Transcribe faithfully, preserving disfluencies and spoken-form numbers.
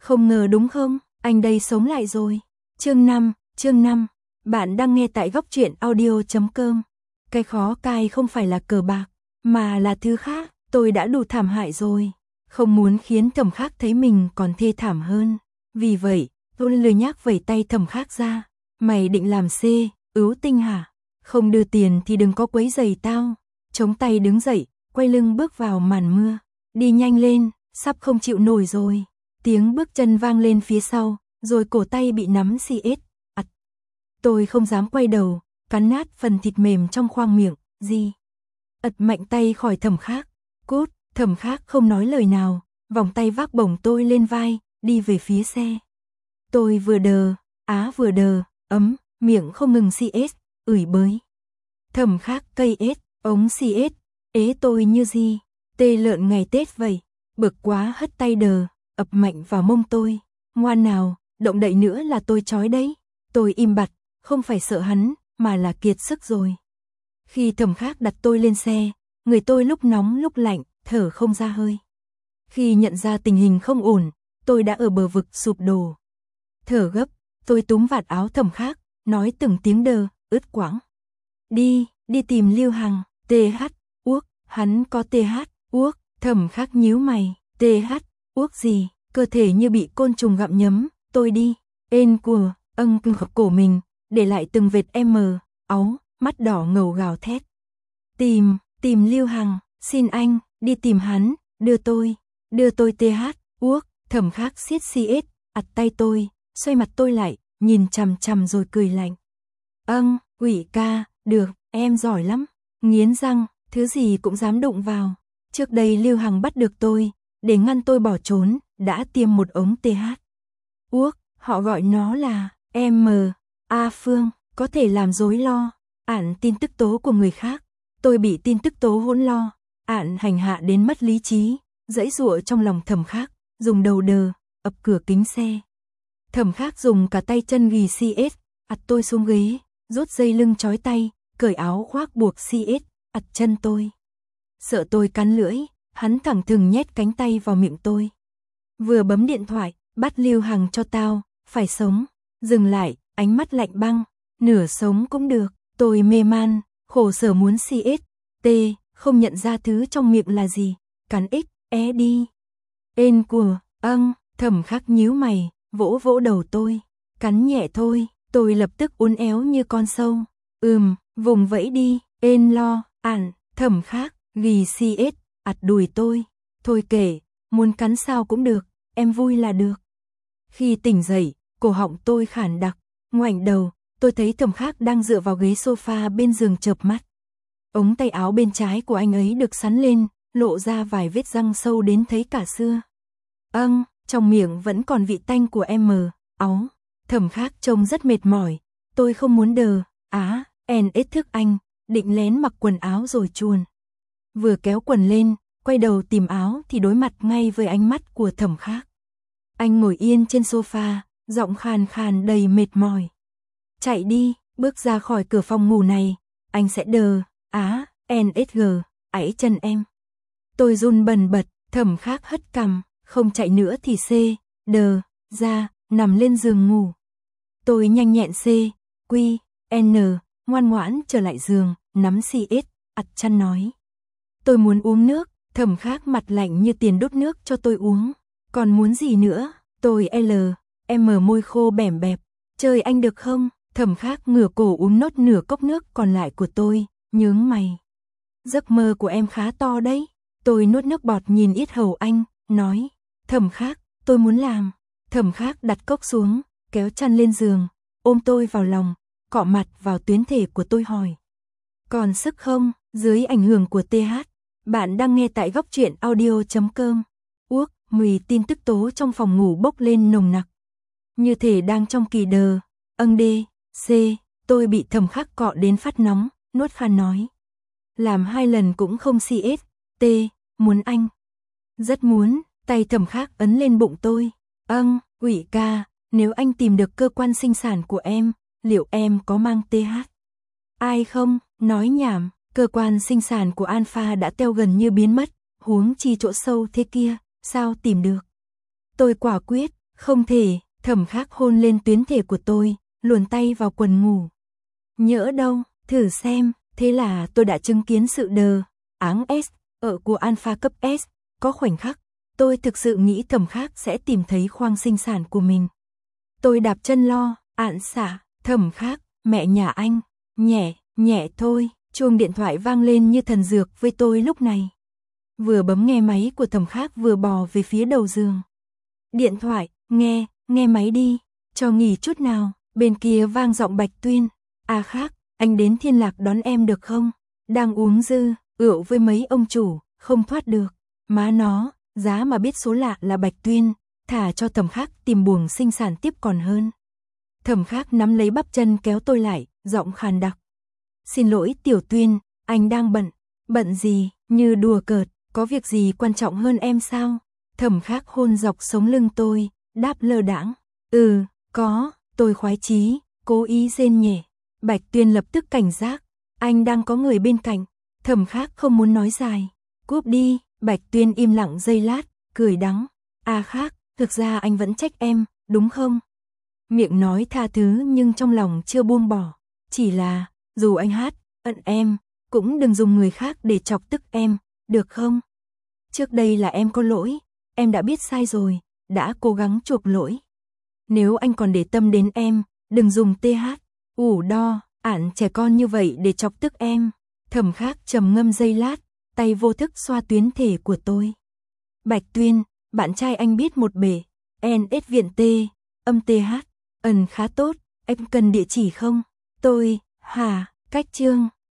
Không ngờ đúng không, anh đây sống lại rồi. Chương năm, chương năm, bạn đang nghe tại góc truyện audio chấm com. Cái khó cai không phải là cờ bạc, mà là thứ khác, tôi đã đủ thảm hại rồi. Không muốn khiến Thẩm Khắc thấy mình còn thê thảm hơn. Vì vậy, tôi lười nhác vẩy tay Thẩm Khắc ra. Mày định làm C, ứu tinh hả? Không đưa tiền thì đừng có quấy rầy tao. Chống tay đứng dậy, quay lưng bước vào màn mưa. Đi nhanh lên, sắp không chịu nổi rồi. Tiếng bước chân vang lên phía sau, rồi cổ tay bị nắm xê ét. Ặt. Tôi không dám quay đầu, cắn nát phần thịt mềm trong khoang miệng. Gì? Ật mạnh tay khỏi Thẩm Khắc. Cút, Thẩm Khắc không nói lời nào, vòng tay vác bổng tôi lên vai, đi về phía xe. Tôi vừa đờ, á vừa đờ, ấm, miệng không ngừng xê ét, ửi bới. Thẩm Khắc cây ét, ống xê ét, ế tôi như gì? Tê lợn ngày Tết vậy. Bực quá hất tay đờ, ập mạnh vào mông tôi. Ngoan nào, động đậy nữa là tôi trói đấy. Tôi im bặt, không phải sợ hắn, mà là kiệt sức rồi. Khi Thẩm Khắc đặt tôi lên xe, người tôi lúc nóng lúc lạnh, thở không ra hơi. Khi nhận ra tình hình không ổn, tôi đã ở bờ vực sụp đổ. Thở gấp, tôi túm vạt áo Thẩm Khắc, nói từng tiếng đờ, ướt quãng. Đi, đi tìm Lưu Hằng, tê hát, uốc, hắn có tê hát, uốc, Thẩm Khắc nhíu mày, tê hát, uốc gì, cơ thể như bị côn trùng gặm nhấm, tôi đi, ên của, âng cưng khập cổ mình, để lại từng vệt em mờ, áu, mắt đỏ ngầu gào thét. Tìm, tìm Lưu Hằng, xin anh, đi tìm hắn, đưa tôi, đưa tôi tê hát, uốc, Thẩm Khắc siết xê ét, ặt tay tôi, xoay mặt tôi lại, nhìn chằm chằm rồi cười lạnh. Âng, quỷ ca, được, em giỏi lắm, nghiến răng, thứ gì cũng dám đụng vào. Trước đây Lưu Hằng bắt được tôi, để ngăn tôi bỏ trốn, đã tiêm một ống tê hát. Uốc, họ gọi nó là em em, A Phương, có thể làm rối lo, ạn tin tức tố của người khác. Tôi bị tin tức tố hỗn lo, ạn hành hạ đến mất lý trí, giãy giụa trong lòng Thẩm Khắc, dùng đầu đờ, ập cửa kính xe. Thẩm Khắc dùng cả tay chân ghi xê ét, ặt tôi xuống ghế, rút dây lưng trói tay, cởi áo khoác buộc xê ét, ặt chân tôi. Sợ tôi cắn lưỡi, hắn thẳng thừng nhét cánh tay vào miệng tôi. Vừa bấm điện thoại, bắt Lưu Hằng cho tao, phải sống. Dừng lại, ánh mắt lạnh băng, nửa sống cũng được. Tôi mê man, khổ sở muốn xê ét, T, không nhận ra thứ trong miệng là gì. Cắn ích, é đi. Ên của, âng, Thẩm Khắc nhíu mày, vỗ vỗ đầu tôi. Cắn nhẹ thôi, tôi lập tức uốn éo như con sâu. Ừm, vùng vẫy đi, ên lo, ản, Thẩm Khắc, ghi xê ét, ặt đùi tôi. Thôi kể, muốn cắn sao cũng được, em vui là được. Khi tỉnh dậy, cổ họng tôi khản đặc, ngoảnh đầu, tôi thấy Thẩm Khắc đang dựa vào ghế sofa bên giường chợp mắt. Ống tay áo bên trái của anh ấy được xắn lên, lộ ra vài vết răng sâu đến thấy cả xưa. Âng, trong miệng vẫn còn vị tanh của em, áu. Thẩm Khắc trông rất mệt mỏi, tôi không muốn đờ, á, en ết thức anh, định lén mặc quần áo rồi chuồn. Vừa kéo quần lên, quay đầu tìm áo thì đối mặt ngay với ánh mắt của Thẩm Khắc. Anh ngồi yên trên sofa, giọng khàn khàn đầy mệt mỏi. Chạy đi, bước ra khỏi cửa phòng ngủ này, anh sẽ đờ, á, en ét gờ, ảy chân em. Tôi run bần bật, Thẩm Khắc hất cằm, không chạy nữa thì C, đờ, ra, nằm lên giường ngủ. Tôi nhanh nhẹn C, Q, N, ngoan ngoãn trở lại giường, nắm xê ét, ặt chăn nói. Tôi muốn uống nước, Thẩm Khắc mặt lạnh như tiền đốt nước cho tôi uống. Còn muốn gì nữa? Tôi L, M môi khô bẻm bẹp. Chơi anh được không? Thẩm Khắc ngửa cổ uống nốt nửa cốc nước còn lại của tôi, nhướng mày. Giấc mơ của em khá to đấy. Tôi nuốt nước bọt nhìn yết hầu anh, nói. Thẩm Khắc, tôi muốn làm. Thẩm Khắc đặt cốc xuống, kéo chăn lên giường, ôm tôi vào lòng, cọ mặt vào tuyến thể của tôi hỏi. Còn sức không? Dưới ảnh hưởng của tê hát. Bạn đang nghe tại góc truyện audio chấm com. Uốc, mùi tin tức tố trong phòng ngủ bốc lên nồng nặc. Như thể đang trong kỳ đờ. Âng đê, C, tôi bị Thẩm Khắc cọ đến phát nóng, nuốt khan nói. Làm hai lần cũng không xê ét, T, muốn anh. Rất muốn, tay Thẩm Khắc ấn lên bụng tôi. Âng, quỷ ca, nếu anh tìm được cơ quan sinh sản của em, liệu em có mang tê hát? Ai không, nói nhảm, cơ quan sinh sản của Alpha đã teo gần như biến mất, huống chi chỗ sâu thế kia, sao tìm được? Tôi quả quyết, Không thể, Thẩm Khắc hôn lên tuyến thể của tôi, luồn tay vào quần ngủ. Nhỡ đâu, thử xem, thế là tôi đã chứng kiến sự đờ áng S ở của alpha cấp S, có khoảnh khắc, tôi thực sự nghĩ Thẩm Khắc sẽ tìm thấy khoang sinh sản của mình. Tôi đạp chân lo, ạn xả, Thẩm Khắc, mẹ nhà anh, nhẹ, nhẹ thôi, chuông điện thoại vang lên như thần dược với tôi lúc này. Vừa bấm nghe máy của Thẩm Khắc vừa bò về phía đầu giường. Điện thoại, nghe, nghe máy đi, cho nghỉ chút nào, bên kia vang giọng Bạch Tuyên. À Khắc, anh đến Thiên Lạc đón em được không? Đang uống dư, rượu với mấy ông chủ, không thoát được. Má nó, giá mà biết số lạ là Bạch Tuyên, thả cho Thẩm Khắc tìm buồng sinh sản tiếp còn hơn. Thẩm Khắc nắm lấy bắp chân kéo tôi lại, giọng khàn đặc. Xin lỗi Tiểu Tuyên, anh đang bận. Bận gì, như đùa cợt, có việc gì quan trọng hơn em sao? Thẩm Khắc hôn dọc sống lưng tôi, đáp lơ đãng. Ừ, có, tôi khoái chí, cố ý rên nhẹ. Bạch Tuyên lập tức cảnh giác, anh đang có người bên cạnh. Thẩm Khắc không muốn nói dài. Cúp đi, Bạch Tuyên im lặng giây lát, cười đắng. À Khắc, thực ra anh vẫn trách em, đúng không? Miệng nói tha thứ nhưng trong lòng chưa buông bỏ. Chỉ là, dù anh hát, ận em, cũng đừng dùng người khác để chọc tức em, được không? Trước đây là em có lỗi, em đã biết sai rồi, đã cố gắng chuộc lỗi. Nếu anh còn để tâm đến em, đừng dùng tê hát, ủ đo, ản trẻ con như vậy để chọc tức em. Thẩm Khắc trầm ngâm giây lát, tay vô thức xoa tuyến thể của tôi. Bạch Tuyên, bạn trai anh biết một bể, en ét viện T, âm tê hát, ẩn khá tốt, em cần địa chỉ không? Tôi, hả, cách chương.